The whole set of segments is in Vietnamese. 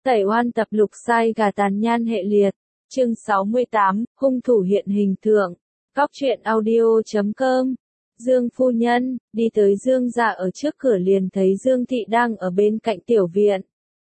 Tẩy oan tập lục sai gà tàn nhan hệ liệt. Chương 68, hung thủ hiện hình tượng. Góc truyện audio.com. Dương phu nhân, đi tới Dương gia ở trước cửa liền thấy Dương thị đang ở bên cạnh tiểu viện.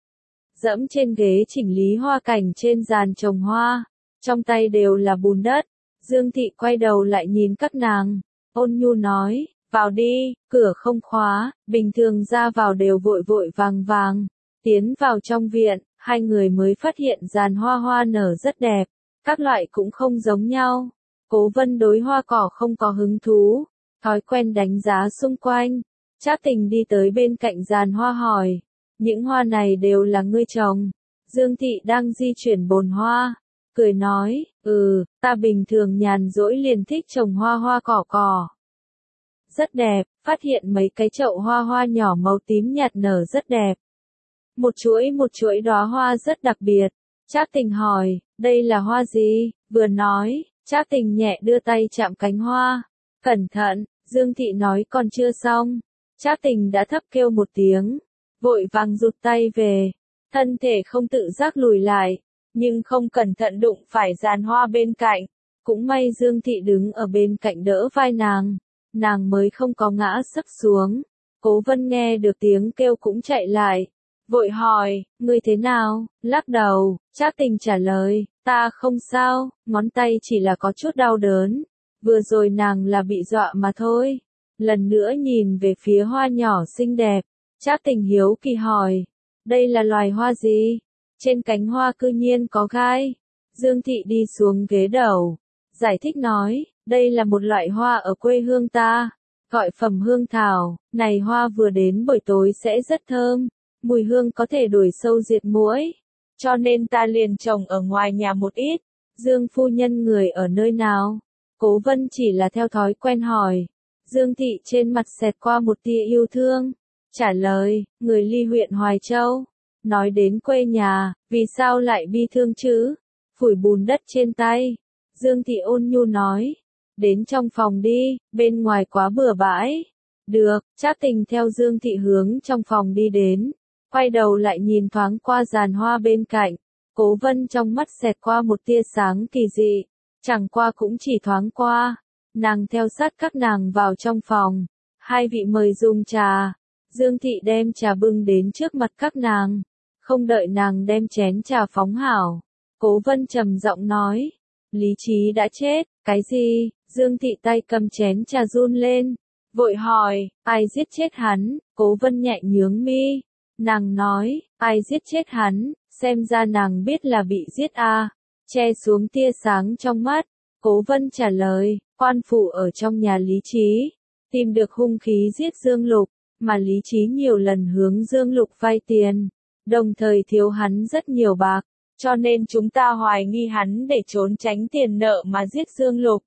Dẫm trên ghế chỉnh lý hoa cảnh trên giàn trồng hoa, trong tay đều là bùn đất. Dương thị quay đầu lại nhìn các nàng, ôn nhu nói, vào đi, cửa không khóa, bình thường ra vào đều vội vội vàng vàng. Tiến vào trong viện, hai người mới phát hiện giàn hoa hoa nở rất đẹp, các loại cũng không giống nhau. Cố Vân đối hoa cỏ không có hứng thú, thói quen đánh giá xung quanh. Trác Tình đi tới bên cạnh giàn hoa hỏi, những hoa này đều là ngươi trồng? Dương thị đang di chuyển bồn hoa, cười nói, ta bình thường nhàn rỗi liền thích trồng hoa hoa cỏ cỏ. Rất đẹp, phát hiện mấy cái chậu hoa hoa nhỏ màu tím nhạt nở rất đẹp. Một chuỗi đóa hoa rất đặc biệt. Trác Tình hỏi, đây là hoa gì? Vừa nói, Trác Tình nhẹ đưa tay chạm cánh hoa. Cẩn thận, Dương thị nói còn chưa xong. Trác Tình đã thấp kêu một tiếng, vội vàng rụt tay về, thân thể không tự giác lùi lại, nhưng không cẩn thận đụng phải giàn hoa bên cạnh. Cũng may Dương thị đứng ở bên cạnh đỡ vai nàng mới không có ngã sấp xuống. Cố Vân nghe được tiếng kêu cũng chạy lại, vội hỏi, ngươi thế nào? Lắc đầu, Trác Tình trả lời, ta không sao, ngón tay chỉ là có chút đau đớn. Vừa rồi nàng là bị dọa mà thôi. Lần nữa nhìn về phía hoa nhỏ xinh đẹp, Trác Tình hiếu kỳ hỏi, đây là loài hoa gì? Trên cánh hoa cư nhiên có gai. Dương thị đi xuống ghế đầu, giải thích nói, đây là một loại hoa ở quê hương ta, gọi phẩm hương thảo, này hoa vừa đến buổi tối sẽ rất thơm, mùi hương có thể đuổi sâu diệt muỗi, cho nên ta liền trồng ở ngoài nhà một ít. Dương phu nhân người ở nơi nào? Cố Vân chỉ là theo thói quen hỏi. Dương thị trên mặt xẹt qua một tia yêu thương, trả lời, người Ly huyện Hoài Châu. Nói đến quê nhà, vì sao lại bi thương chứ? Phủi bùn đất trên tay. Dương thị ôn nhu nói, đến trong phòng đi, bên ngoài quá bừa bãi. Được, Trác Tình theo Dương thị hướng trong phòng đi đến, quay đầu lại nhìn thoáng qua giàn hoa bên cạnh. Cố Vân trong mắt xẹt qua một tia sáng kỳ dị, chẳng qua cũng chỉ thoáng qua. Nàng theo sát các nàng vào trong phòng, hai vị mời dùng trà. Dương thị đem trà bưng đến trước mặt các nàng, không đợi nàng đem chén trà phóng hảo. Cố Vân trầm giọng nói, Lý Trí đã chết. Cái gì? Dương thị tay cầm chén trà run lên, vội hỏi, ai giết chết hắn? Cố Vân nhẹ nhướng mi, nàng nói, ai giết chết hắn? Xem ra nàng biết là bị giết à? Che xuống tia sáng trong mắt, Cố Vân trả lời, quan phủ ở trong nhà Lý Trí, tìm được hung khí giết Dương Lục, mà Lý Trí nhiều lần hướng Dương Lục vay tiền, đồng thời thiếu hắn rất nhiều bạc, cho nên chúng ta hoài nghi hắn để trốn tránh tiền nợ mà giết Dương Lục.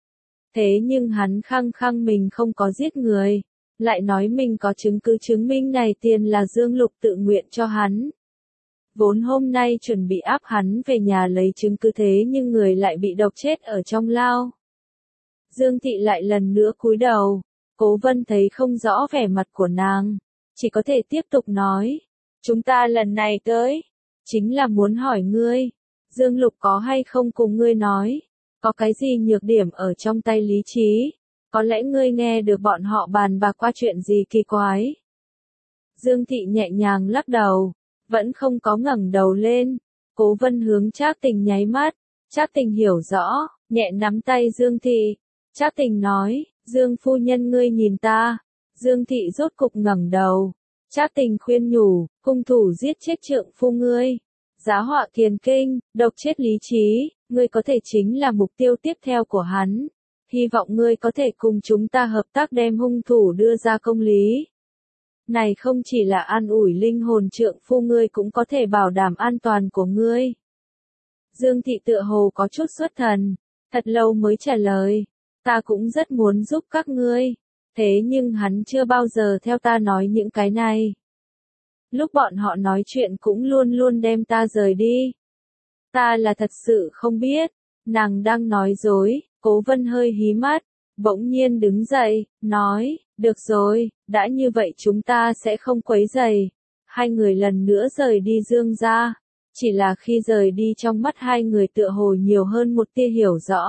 Thế nhưng hắn khăng khăng mình không có giết người, lại nói mình có chứng cứ chứng minh này tiền là Dương Lục tự nguyện cho hắn. Vốn hôm nay chuẩn bị áp hắn về nhà lấy chứng cứ thế nhưng người lại bị độc chết ở trong lao. Dương thị lại lần nữa cúi đầu, Cố Vân thấy không rõ vẻ mặt của nàng, chỉ có thể tiếp tục nói, chúng ta lần này tới, chính là muốn hỏi ngươi, Dương Lục có hay không cùng ngươi nói, có cái gì nhược điểm ở trong tay Lý Trí, có lẽ ngươi nghe được bọn họ bàn bạc qua chuyện gì kỳ quái. Dương thị nhẹ nhàng lắc đầu, vẫn không có ngẩng đầu lên. Cố Vân hướng Trác Tình nháy mắt, Trác Tình hiểu rõ, nhẹ nắm tay Dương thị. Trác Tình nói, Dương phu nhân ngươi nhìn ta. Dương thị rốt cục ngẩng đầu. Trác Tình khuyên nhủ, hung thủ giết chết trượng phu ngươi, giá họa kiền kinh, độc chết Lý Trí, ngươi có thể chính là mục tiêu tiếp theo của hắn. Hy vọng ngươi có thể cùng chúng ta hợp tác đem hung thủ đưa ra công lý. Này không chỉ là an ủi linh hồn trượng phu ngươi cũng có thể bảo đảm an toàn của ngươi. Dương thị tựa hồ có chút xuất thần, thật lâu mới trả lời, ta cũng rất muốn giúp các ngươi, thế nhưng hắn chưa bao giờ theo ta nói những cái này. Lúc bọn họ nói chuyện cũng luôn luôn đem ta rời đi. Ta là thật sự không biết, nàng đang nói dối. Cố Vân hơi hí mắt, bỗng nhiên đứng dậy, nói, được rồi, đã như vậy chúng ta sẽ không quấy rầy. Hai người lần nữa rời đi Dương gia. Chỉ là khi rời đi trong mắt hai người tựa hồ nhiều hơn một tia hiểu rõ.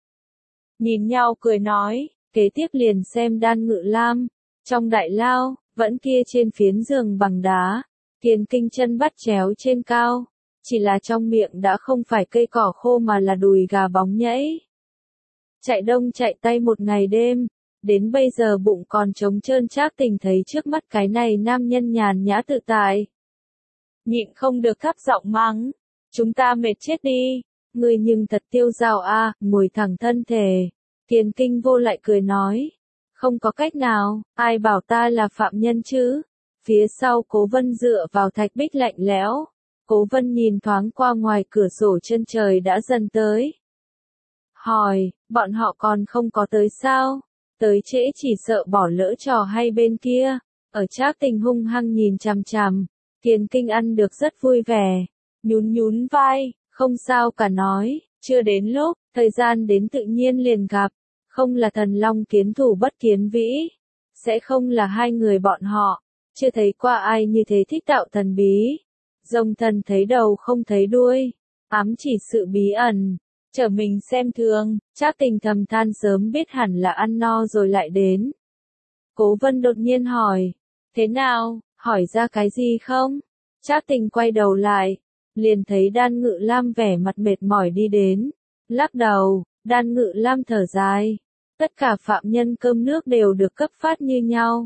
Nhìn nhau cười nói, kế tiếp liền xem Đan Ngự Lam. Trong đại lao, vẫn kia trên phiến giường bằng đá, Kiền Kinh chân bắt chéo trên cao. Chỉ là trong miệng đã không phải cây cỏ khô mà là đùi gà bóng nhảy. Chạy đông chạy tây một ngày đêm, đến bây giờ bụng còn trống trơn. Trác Tình thấy trước mắt cái này nam nhân nhàn nhã tự tại. Nhịn không được thấp giọng mắng, chúng ta mệt chết đi, người nhưng thật tiêu dao a, ngồi thẳng thân thể. Kiền Kinh vô lại cười nói, không có cách nào, ai bảo ta là phạm nhân chứ. Phía sau Cố Vân dựa vào thạch bích lạnh lẽo. Cố Vân nhìn thoáng qua ngoài cửa sổ chân trời đã dần tới. Hỏi, bọn họ còn không có tới sao? Tới trễ chỉ sợ bỏ lỡ trò hay bên kia. Ở Trác Tình hung hăng nhìn chằm chằm, Kiền Kinh ăn được rất vui vẻ. Nhún nhún vai, không sao cả nói, chưa đến lúc, thời gian đến tự nhiên liền gặp. Không là thần long kiến thủ bất kiến vĩ. Sẽ không là hai người bọn họ. Chưa thấy qua ai như thế thích tạo thần bí. Rồng thần thấy đầu không thấy đuôi, ám chỉ sự bí ẩn, trở mình xem thường. Trác Tình thầm than sớm biết hẳn là ăn no rồi lại đến. Cố Vân đột nhiên hỏi, thế nào, hỏi ra cái gì không? Trác Tình quay đầu lại, liền thấy Đan Ngự Lam vẻ mặt mệt mỏi đi đến, lắc đầu. Đan Ngự Lam thở dài, tất cả phạm nhân cơm nước đều được cấp phát như nhau.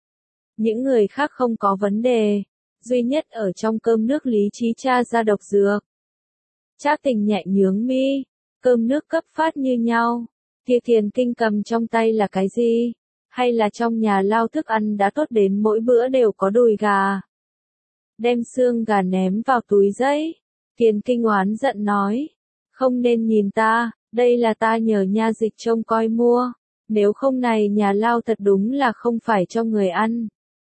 Những người khác không có vấn đề. Duy nhất ở trong cơm nước lý trí tra ra độc dược. Trác Tình nhẹ nhướng mi, cơm nước cấp phát như nhau. Kia Kiền Kinh cầm trong tay là cái gì? Hay là trong nhà lao thức ăn đã tốt đến mỗi bữa đều có đùi gà? Đem xương gà ném vào túi giấy. Kiền Kinh oán giận nói, không nên nhìn ta, đây là ta nhờ nha dịch trông coi mua. Nếu không này nhà lao thật đúng là không phải cho người ăn.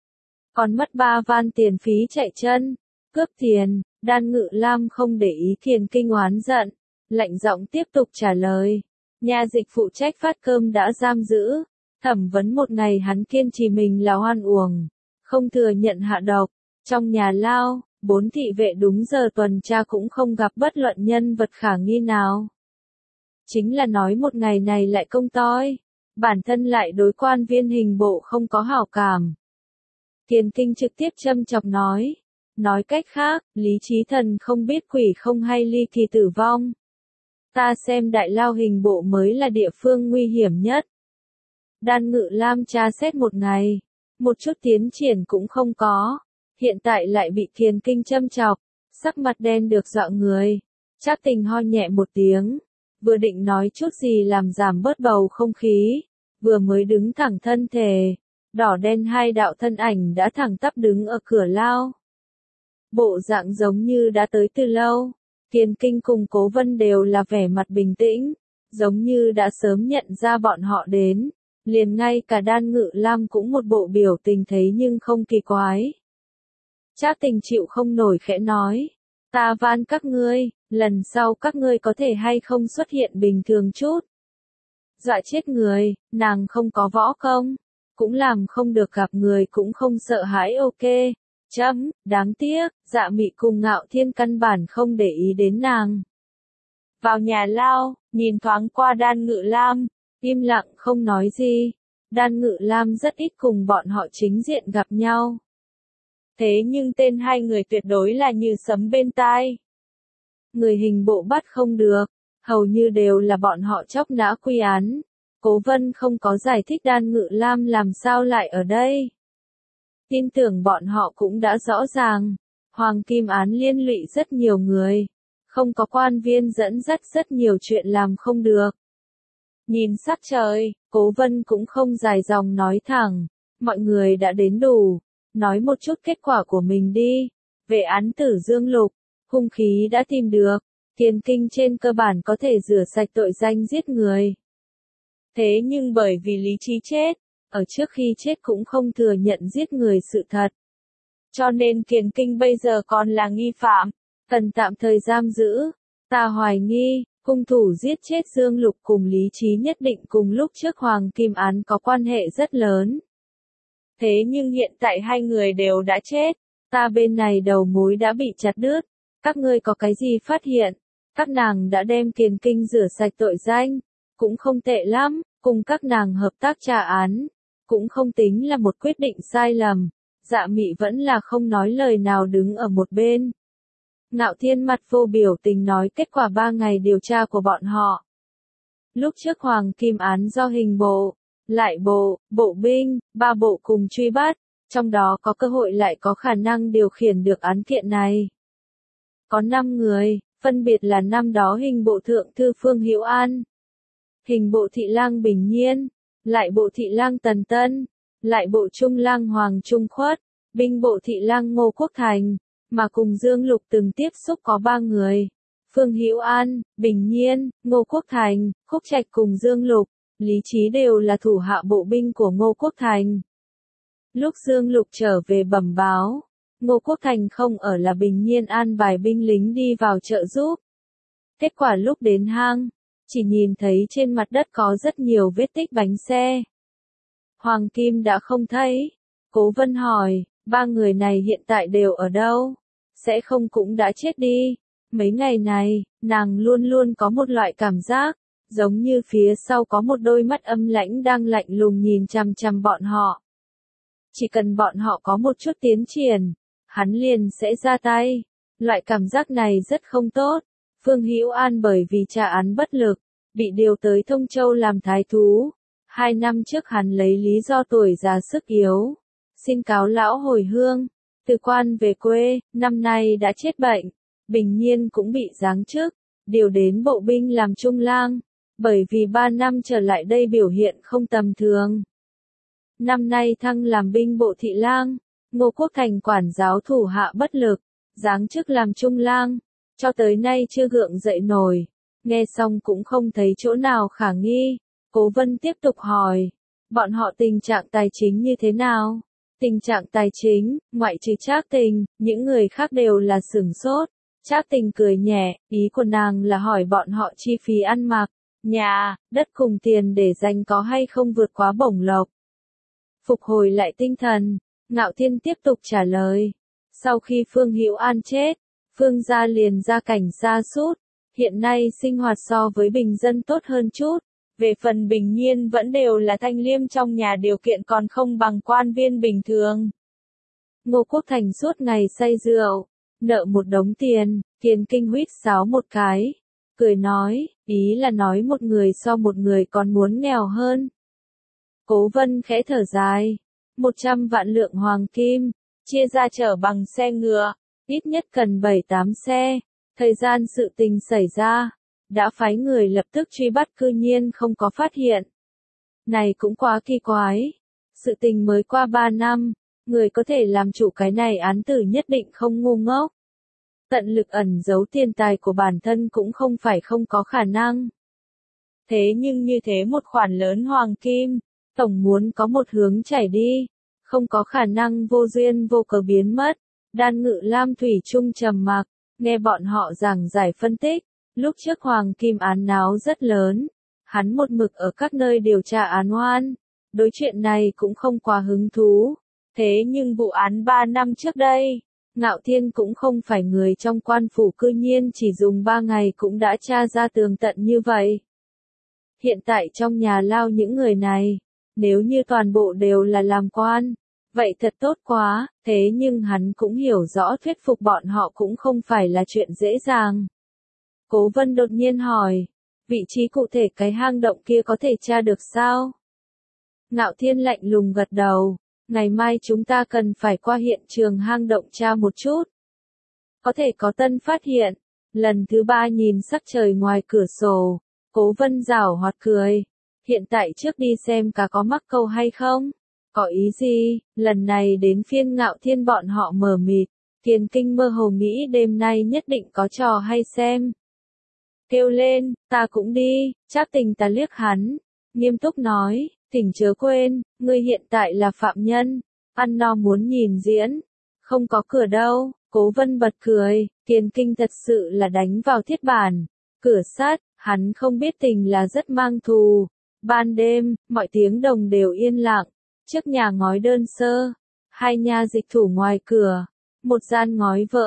Còn mất 3 van tiền phí chạy chân, cướp tiền. Đan Ngự Lam không để ý Kiền Kinh oán giận, lạnh giọng tiếp tục trả lời. Nha dịch phụ trách phát cơm đã giam giữ, thẩm vấn một ngày hắn kiên trì mình là oan uổng, không thừa nhận hạ độc. Trong nhà lao, 4 thị vệ đúng giờ tuần tra cũng không gặp bất luận nhân vật khả nghi nào. Chính là nói một ngày này lại công toi, bản thân lại đối quan viên hình bộ không có hảo cảm. Kiền Kinh trực tiếp châm chọc nói cách khác, lý trí thần không biết quỷ không hay ly kỳ tử vong. Ta xem đại lao hình bộ mới là địa phương nguy hiểm nhất. Đan Ngự Lam tra xét một ngày, một chút tiến triển cũng không có, hiện tại lại bị Kiền Kinh châm chọc, sắc mặt đen được dọa người. Trác Tình ho nhẹ một tiếng, vừa định nói chút gì làm giảm bớt bầu không khí, vừa mới đứng thẳng thân thể. Đỏ đen hai đạo thân ảnh đã thẳng tắp đứng ở cửa lao. Bộ dạng giống như đã tới từ lâu. Kiền Kinh cùng Cố Vân đều là vẻ mặt bình tĩnh, giống như đã sớm nhận ra bọn họ đến. Liền ngay cả Đan Ngự Lam cũng một bộ biểu tình thấy nhưng không kỳ quái. Trác Tình chịu không nổi khẽ nói, ta van các ngươi, lần sau các ngươi có thể hay không xuất hiện bình thường chút. Dọa chết người, nàng không có võ công. Cũng làm không được gặp người cũng không sợ hãi ok. Đáng tiếc, Dạ Mị cùng Ngạo Thiên căn bản không để ý đến nàng. Vào nhà lao, nhìn thoáng qua Đan Ngự Lam, im lặng không nói gì. Đan Ngự Lam rất ít cùng bọn họ chính diện gặp nhau. Thế nhưng tên hai người tuyệt đối là như sấm bên tai. Người hình bộ bắt không được, hầu như đều là bọn họ chóc nã quy án. Cố Vân không có giải thích Đan Ngự Lam làm sao lại ở đây. Tin tưởng bọn họ cũng đã rõ ràng, Hoàng Kim án liên lụy rất nhiều người, không có quan viên dẫn dắt rất nhiều chuyện làm không được. Nhìn sắc trời, Cố Vân cũng không dài dòng nói thẳng, mọi người đã đến đủ, nói một chút kết quả của mình đi. Về án tử Dương Lục, hung khí đã tìm được, Kiền Kinh trên cơ bản có thể rửa sạch tội danh giết người. Thế nhưng bởi vì lý trí chết, ở trước khi chết cũng không thừa nhận giết người sự thật. Cho nên Kiền Kinh bây giờ còn là nghi phạm, cần tạm thời giam giữ. Ta hoài nghi, hung thủ giết chết Dương Lục cùng lý trí nhất định cùng lúc trước Hoàng Kim án có quan hệ rất lớn. Thế nhưng hiện tại hai người đều đã chết, ta bên này đầu mối đã bị chặt đứt. Các ngươi có cái gì phát hiện? Các nàng đã đem Kiền Kinh rửa sạch tội danh, cũng không tệ lắm, cùng các nàng hợp tác tra án, cũng không tính là một quyết định sai lầm. Dạ Mị vẫn là không nói lời nào đứng ở một bên. Ngạo Thiên mặt vô biểu tình nói kết quả 3 ngày điều tra của bọn họ. Lúc trước Hoàng Kim án do hình bộ, lại bộ, bộ binh, 3 bộ cùng truy bắt, trong đó có cơ hội lại có khả năng điều khiển được án kiện này. Có 5 người, phân biệt là năm đó hình bộ thượng thư Phương Hữu An, hình bộ thị lang Bình Nhiên, lại bộ thị lang Tần Tân, lại bộ trung lang Hoàng Trung Khuất, binh bộ thị lang Ngô Quốc Thành, mà cùng Dương Lục từng tiếp xúc có 3 người. Phương Hữu An, Bình Nhiên, Ngô Quốc Thành, Khúc Trạch cùng Dương Lục, Lý Trí đều là thủ hạ bộ binh của Ngô Quốc Thành. Lúc Dương Lục trở về bẩm báo, Ngô Quốc Thành không ở là Bình Nhiên an bài binh lính đi vào trợ giúp. Kết quả lúc đến hang, chỉ nhìn thấy trên mặt đất có rất nhiều vết tích bánh xe. Hoàng Kim đã không thấy. Cố Vân hỏi, 3 người này hiện tại đều ở đâu? Sẽ không cũng đã chết đi. Mấy ngày này, nàng luôn luôn có một loại cảm giác, giống như phía sau có một đôi mắt âm lãnh đang lạnh lùng nhìn chằm chằm bọn họ. Chỉ cần bọn họ có một chút tiến triển, hắn liền sẽ ra tay. Loại cảm giác này rất không tốt. Phương Hữu An bởi vì tra án bất lực, bị điều tới Thông Châu làm thái thú. 2 năm trước hắn lấy lý do tuổi già sức yếu, xin cáo lão hồi hương, từ quan về quê, năm nay đã chết bệnh. Bình Nhiên cũng bị giáng chức, điều đến bộ binh làm trung lang, bởi vì 3 năm trở lại đây biểu hiện không tầm thường. Năm nay thăng làm binh bộ thị lang, Ngô Quốc Thành quản giáo thủ hạ bất lực, giáng chức làm trung lang, cho tới nay chưa gượng dậy nổi. Nghe xong cũng không thấy chỗ nào khả nghi. Cố Vân tiếp tục hỏi, bọn họ tình trạng tài chính như thế nào? Tình trạng tài chính, ngoại trừ Trác Tình, những người khác đều là sửng sốt. Trác Tình cười nhẹ, ý của nàng là hỏi bọn họ chi phí ăn mặc, nhà, đất cùng tiền để dành có hay không vượt quá bổng lộc. Phục hồi lại tinh thần, Ngạo Thiên tiếp tục trả lời. Sau khi Phương Hữu An chết, Phương gia liền gia cảnh sa sút, hiện nay sinh hoạt so với bình dân tốt hơn chút. Về phần Bình Nhiên vẫn đều là thanh liêm trong nhà điều kiện còn không bằng quan viên bình thường. Ngô Quốc Thành suốt ngày say rượu, nợ một đống tiền, Kiền Kinh huýt sáo một cái, cười nói, ý là nói một người so một người còn muốn nghèo hơn. Cố Vân khẽ thở dài, 100 vạn lượng hoàng kim, chia ra chở bằng xe ngựa, ít nhất cần 7-8 xe. Thời gian sự tình xảy ra, đã phái người lập tức truy bắt cư nhiên không có phát hiện. Này cũng quá kỳ quái. Sự tình mới qua 3 năm, người có thể làm chủ cái này án tử nhất định không ngu ngốc. Tận lực ẩn giấu tiền tài của bản thân cũng không phải không có khả năng. Thế nhưng như thế một khoản lớn hoàng kim, tổng muốn có một hướng chảy đi, không có khả năng vô duyên vô cớ biến mất. Đan Ngự Lam thủy chung trầm mặc, nghe bọn họ giảng giải phân tích. Lúc trước Hoàng Kim án náo rất lớn, hắn một mực ở các nơi điều tra án oan, đối chuyện này cũng không quá hứng thú. Thế nhưng vụ án 3 năm trước đây, Ngạo Thiên cũng không phải người trong quan phủ cư nhiên chỉ dùng 3 ngày cũng đã tra ra tường tận như vậy. Hiện tại trong nhà lao những người này, nếu như toàn bộ đều là làm quan, vậy thật tốt quá, thế nhưng hắn cũng hiểu rõ thuyết phục bọn họ cũng không phải là chuyện dễ dàng. Cố Vân đột nhiên hỏi, vị trí cụ thể cái hang động kia có thể tra được sao? Ngạo Thiên lạnh lùng gật đầu, ngày mai chúng ta cần phải qua hiện trường hang động tra một chút. Có thể có tân phát hiện. Lần thứ 3 nhìn sắc trời ngoài cửa sổ, Cố Vân giảo hoạt cười. Hiện tại trước đi xem cá có mắc câu hay không? Có ý gì? Lần này đến phiên Ngạo Thiên bọn họ mờ mịt. Kiền Kinh mơ hồ nghĩ đêm nay nhất định có trò hay xem. Kêu lên, ta cũng đi. Trác Tình ta liếc hắn, nghiêm túc nói, thỉnh chớ quên, ngươi hiện tại là phạm nhân, ăn no muốn nhìn diễn, không có cửa đâu. Cố Vân bật cười, Kiền Kinh thật sự là đánh vào thiết bản, cửa sắt, hắn không biết Tình là rất mang thù. Ban đêm, mọi tiếng đồng đều yên lặng, trước nhà ngói đơn sơ, 2 nha dịch thủ ngoài cửa, một gian ngói vỡ,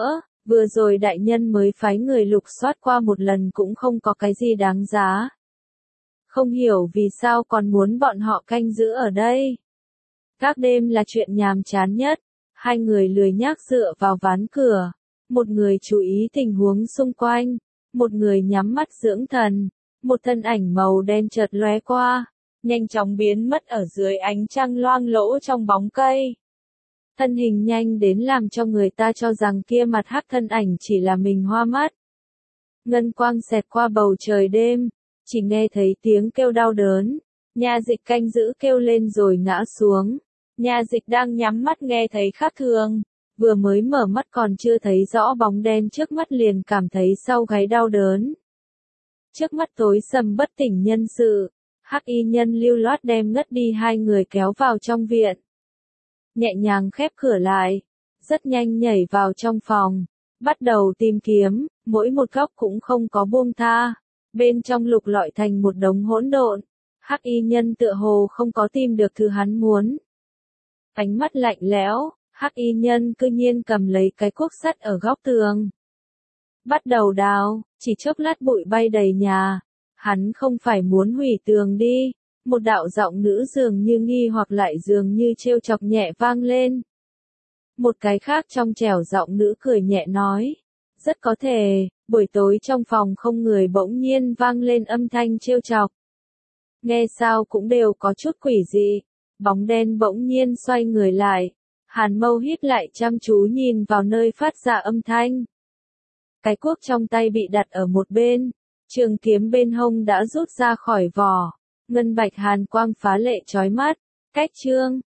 Vừa rồi đại nhân mới phái người lục soát qua một lần cũng không có cái gì đáng giá. Không hiểu vì sao còn muốn bọn họ canh giữ ở đây. Các đêm là chuyện nhàm chán nhất, hai người lười nhác dựa vào ván cửa, một người chú ý tình huống xung quanh, một người nhắm mắt dưỡng thần, một thân ảnh màu đen chợt lóe qua, nhanh chóng biến mất ở dưới ánh trăng loang lỗ trong bóng cây. Thân hình nhanh đến làm cho người ta cho rằng kia mặt hắc thân ảnh chỉ là mình hoa mắt. Ngân quang xẹt qua bầu trời đêm, chỉ nghe thấy tiếng kêu đau đớn, nha dịch canh giữ kêu lên rồi ngã xuống. Nha dịch đang nhắm mắt nghe thấy khác thường, vừa mới mở mắt còn chưa thấy rõ bóng đen trước mắt liền cảm thấy sau gáy đau đớn. Trước mắt tối sầm bất tỉnh nhân sự, hắc y nhân lưu loát đem ngất đi hai người kéo vào trong viện. Nhẹ nhàng khép cửa lại, rất nhanh nhảy vào trong phòng, bắt đầu tìm kiếm, mỗi một góc cũng không có buông tha, bên trong lục lọi thành một đống hỗn độn, hắc y nhân tựa hồ không có tìm được thứ hắn muốn. Ánh mắt lạnh lẽo, hắc y nhân cư nhiên cầm lấy cái cuốc sắt ở góc tường. Bắt đầu đào, chỉ chốc lát bụi bay đầy nhà. Hắn không phải muốn hủy tường đi. Một đạo giọng nữ dường như nghi hoặc lại dường như trêu chọc nhẹ vang lên. Một cái khác trong trẻo giọng nữ cười nhẹ nói. Rất có thể, buổi tối trong phòng không người bỗng nhiên vang lên âm thanh trêu chọc. Nghe sao cũng đều có chút quỷ dị. Bóng đen bỗng nhiên xoay người lại. Hàn Mâu hít lại chăm chú nhìn vào nơi phát ra âm thanh. Cái cuốc trong tay bị đặt ở một bên. Trường kiếm bên hông đã rút ra khỏi vỏ. Ngân bạch hàn quang phá lệ chói mắt. Cách chương.